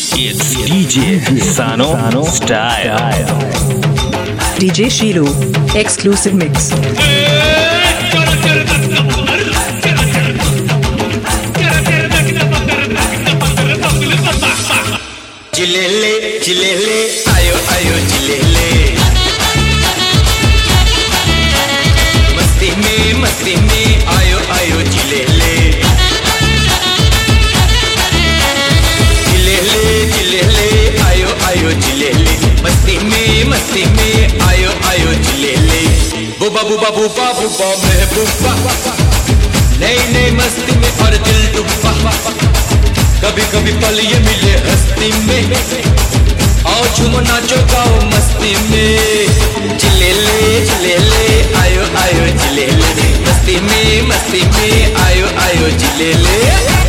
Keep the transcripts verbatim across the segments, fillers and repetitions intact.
It's D J Sano Style. D J Shiru, exclusive mix. जिलेले जिलेले आयो आयो जिलेले मस्ती में मस्ती में आयो आयो जिलेले जिलेले जिलेले आयो आयो जिलेले मस्ती में मस्ती में आयो आयो जिलेले बुबा बुबा बुबा बुबा महबूबा नई नई मस्ती में और दिल डूबा कभी कभी पल ये मिले हस्ती में आओ झूमो नाचो गाओ मस्ती में जिलेले जिलेले आयो आयो जिलेले मस्ती में मस्ती में आयो आयो जिलेले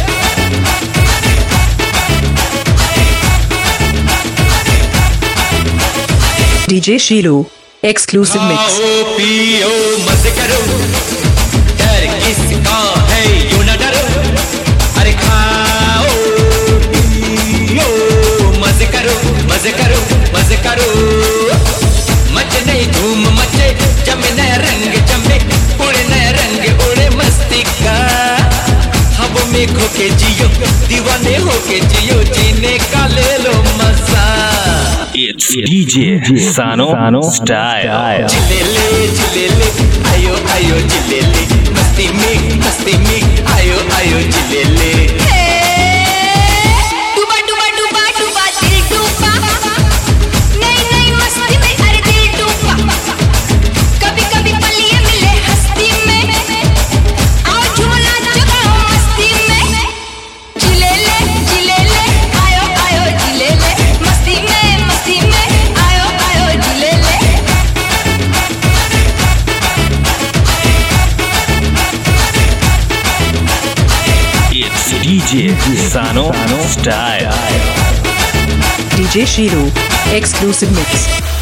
D J Shiru, exclusive mix. आओ पियो मजे करो डर किसका है यूं ना डरो अरे खाओ पियो मजे करो मजे करो मजे करो मचे नहीं धूम मचे जमे नया रंग जमे उड़े नया रंग उड़े मस्ती का हवा में खोके जियो दीवाने होके जियो जीने का ले लो मजा It's D J Sano Style. जिलेले जिलेले आयो आयो जिलेले मस्ती में मस्ती में आयो आयो जिलेले डूबा डूबा डूबा डूबा दिल डूबा नई नई मस्ती में अरे दिल डूबा कभी कभी पल ये मिले हस्ती में आओ झूमो नाचो गाओ मस्ती में जिलेले जिलेले आयो आयो जिलेले मस्ती में मस्ती में आयो आयो जिलेले It's D J Sano Style. D J Shiru, exclusive mix.